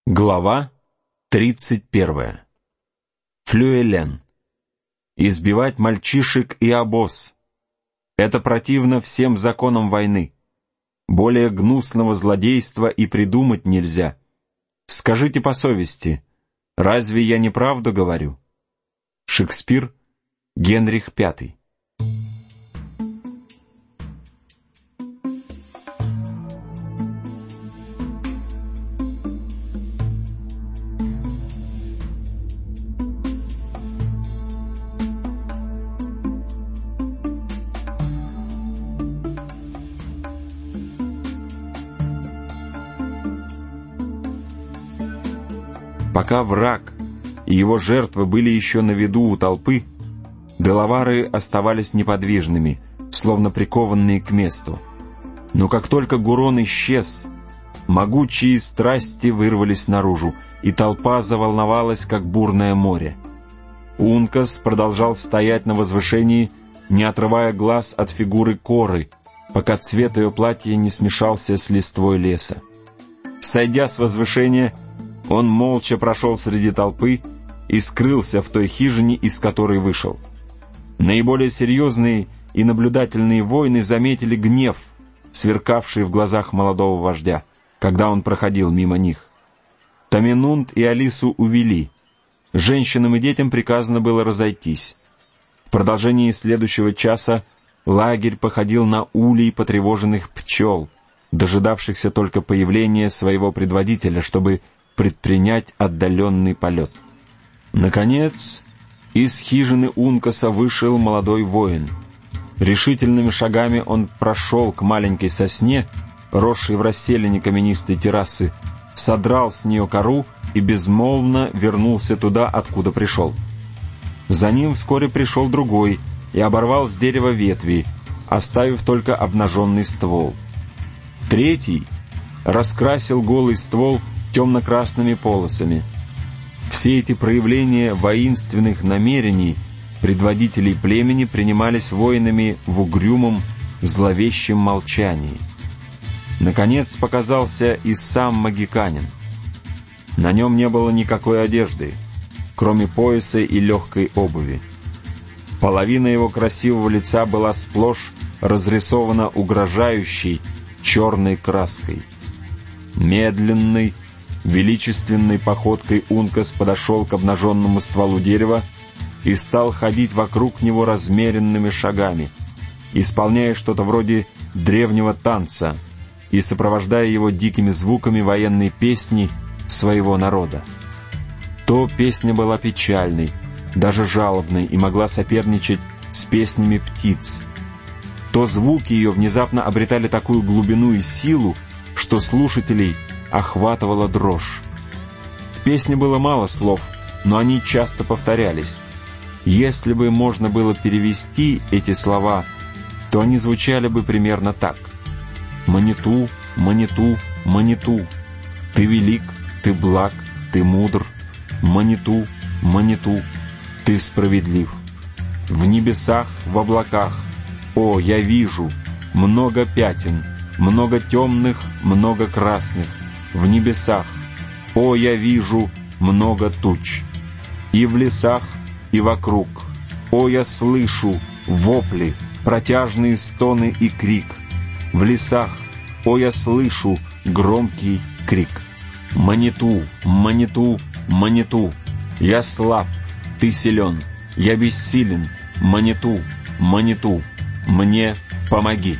Глава 31. Флюэлен. Избивать мальчишек и обоз. Это противно всем законам войны. Более гнусного злодейства и придумать нельзя. Скажите по совести, разве я не правду говорю? Шекспир, Генрих V. Пока враг и его жертвы были еще на виду у толпы, делавары оставались неподвижными, словно прикованные к месту. Но как только Гурон исчез, могучие страсти вырвались наружу, и толпа заволновалась, как бурное море. Ункас продолжал стоять на возвышении, не отрывая глаз от фигуры Коры, пока цвет ее платья не смешался с листвой леса. Сойдя с возвышения, он молча прошел среди толпы и скрылся в той хижине, из которой вышел. Наиболее серьезные и наблюдательные воины заметили гнев, сверкавший в глазах молодого вождя, когда он проходил мимо них. Таминунд и Алису увели. Женщинам и детям приказано было разойтись. В продолжении следующего часа лагерь походил на улей потревоженных пчел, дожидавшихся только появления своего предводителя, чтобы предпринять отдаленный полет. Наконец, из хижины Ункаса вышел молодой воин. Решительными шагами он прошел к маленькой сосне, росшей в расселине каменистой террасы, содрал с нее кору и безмолвно вернулся туда, откуда пришел. За ним вскоре пришел другой и оборвал с дерева ветви, оставив только обнаженный ствол. Третий раскрасил голый ствол темно-красными полосами. Все эти проявления воинственных намерений предводителей племени принимались воинами в угрюмом, зловещем молчании. Наконец показался и сам магиканин. На нем не было никакой одежды, кроме пояса и легкой обуви. Половина его красивого лица была сплошь разрисована угрожающей черной краской. Медленной, величественной походкой Ункас подошел к обнаженному стволу дерева и стал ходить вокруг него размеренными шагами, исполняя что-то вроде древнего танца и сопровождая его дикими звуками военной песни своего народа. То песня была печальной, даже жалобной, и могла соперничать с песнями птиц, то звуки ее внезапно обретали такую глубину и силу, что слушателей охватывала дрожь. В песне было мало слов, но они часто повторялись. Если бы можно было перевести эти слова, то они звучали бы примерно так: «Маниту, Маниту, Маниту, ты велик, ты благ, ты мудр, Маниту, Маниту, ты справедлив. В небесах, в облаках, о, я вижу много пятен, много темных, много красных. В небесах, о, я вижу много туч. И в лесах, и вокруг, о, я слышу вопли, протяжные стоны и крик. В лесах, о, я слышу громкий крик. Маниту, Маниту, Маниту, я слаб, ты силен, я бессилен, Маниту, Маниту, мне помоги».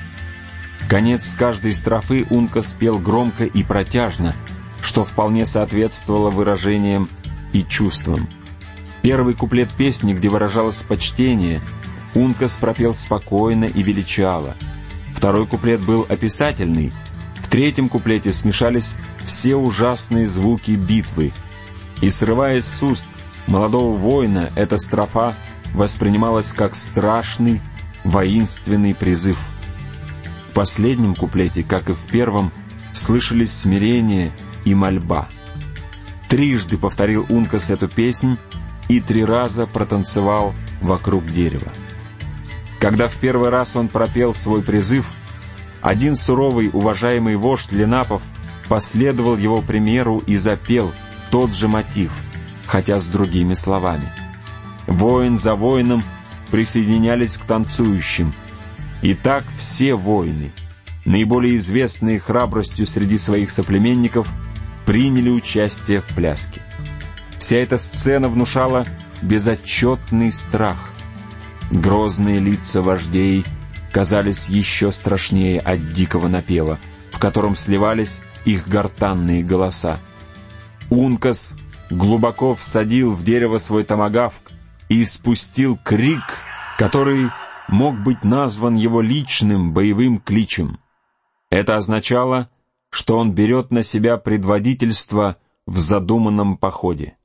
Конец каждой строфы Ункас пел громко и протяжно, что вполне соответствовало выражениям и чувствам. Первый куплет песни, где выражалось почтение, Ункас пропел спокойно и величаво. Второй куплет был описательный. В третьем куплете смешались все ужасные звуки битвы. И, срываясь с уст молодого воина, эта строфа воспринималась как страшный, воинственный призыв. В последнем куплете, как и в первом, слышались смирение и мольба. Трижды повторил Ункас эту песнь и 3 раза протанцевал вокруг дерева. Когда в первый раз он пропел свой призыв, один суровый уважаемый вождь Ленапов последовал его примеру и запел тот же мотив, хотя с другими словами. Воин за воином присоединялись к танцующим. И так все воины, наиболее известные храбростью среди своих соплеменников, приняли участие в пляске. Вся эта сцена внушала безотчетный страх. Грозные лица вождей казались еще страшнее от дикого напева, в котором сливались их гортанные голоса. Ункас глубоко всадил в дерево свой томагавк и испустил крик, который мог быть назван его личным боевым кличем. Это означало, что он берет на себя предводительство в задуманном походе.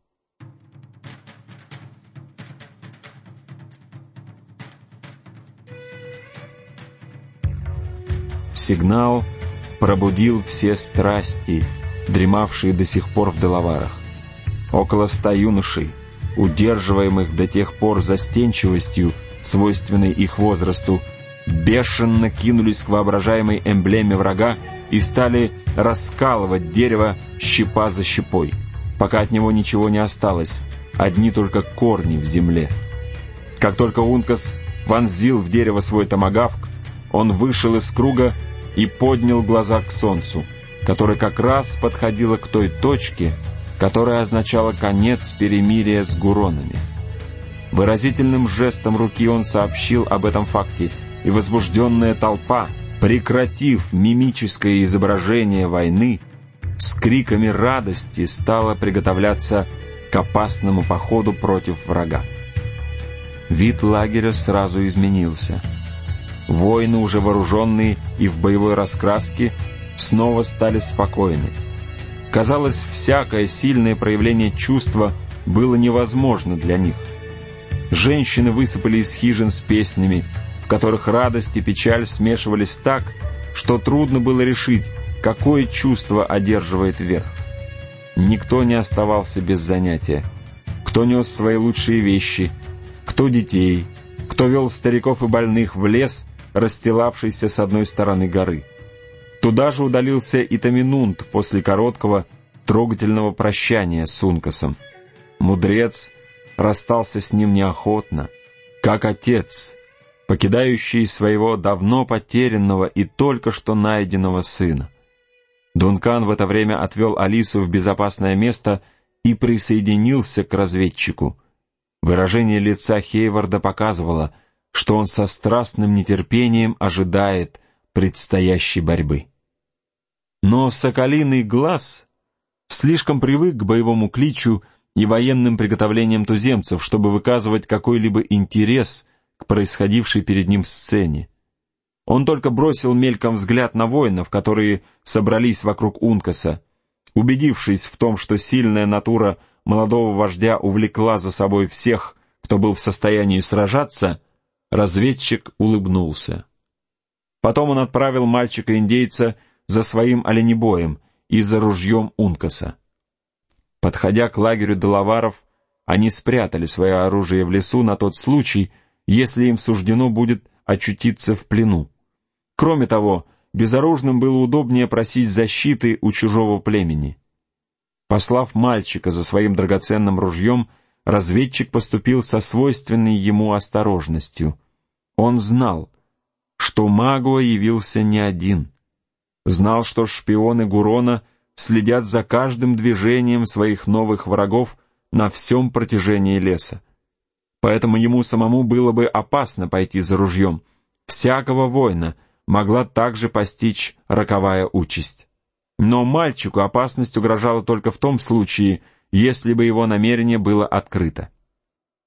Сигнал пробудил все страсти, дремавшие до сих пор в Делаварах. Около 100 юношей, удерживаемых до тех пор застенчивостью, свойственной их возрасту, бешено кинулись к воображаемой эмблеме врага и стали раскалывать дерево щепа за щепой, пока от него ничего не осталось, одни только корни в земле. Как только Ункас вонзил в дерево свой томагавк, он вышел из круга и поднял глаза к солнцу, которое как раз подходило к той точке, которая означала конец перемирия с гуронами. Выразительным жестом руки он сообщил об этом факте, и возбужденная толпа, прекратив мимическое изображение войны, с криками радости стала приготовляться к опасному походу против врага. Вид лагеря сразу изменился. Воины, уже вооруженные и в боевой раскраске, снова стали спокойны. Казалось, всякое сильное проявление чувства было невозможно для них. Женщины высыпали из хижин с песнями, в которых радость и печаль смешивались так, что трудно было решить, какое чувство одерживает верх. Никто не оставался без занятия. Кто нес свои лучшие вещи, кто детей, кто вел стариков и больных в лес, расстилавшийся с одной стороны горы. Туда же удалился и Таминунт после короткого, трогательного прощания с Ункасом. Мудрец расстался с ним неохотно, как отец, покидающий своего давно потерянного и только что найденного сына. Дункан в это время отвел Алису в безопасное место и присоединился к разведчику. Выражение лица Хейварда показывало, что он со страстным нетерпением ожидает предстоящей борьбы. Но соколиный глаз слишком привык к боевому кличу и военным приготовлениям туземцев, чтобы выказывать какой-либо интерес к происходившей перед ним сцене. Он только бросил мельком взгляд на воинов, которые собрались вокруг Ункаса. Убедившись в том, что сильная натура молодого вождя увлекла за собой всех, кто был в состоянии сражаться, разведчик улыбнулся. Потом он отправил мальчика-индейца за своим оленебоем и за ружьем Ункаса. Подходя к лагерю Делаваров, они спрятали свое оружие в лесу на тот случай, если им суждено будет очутиться в плену. Кроме того, безоружным было удобнее просить защиты у чужого племени. Послав мальчика за своим драгоценным ружьем, разведчик поступил со свойственной ему осторожностью. Он знал, что Магуа явился не один. Знал, что шпионы Гурона следят за каждым движением своих новых врагов на всем протяжении леса. Поэтому ему самому было бы опасно пойти за ружьем. Всякого воина могла также постичь роковая участь. Но мальчику опасность угрожала только в том случае, если бы его намерение было открыто.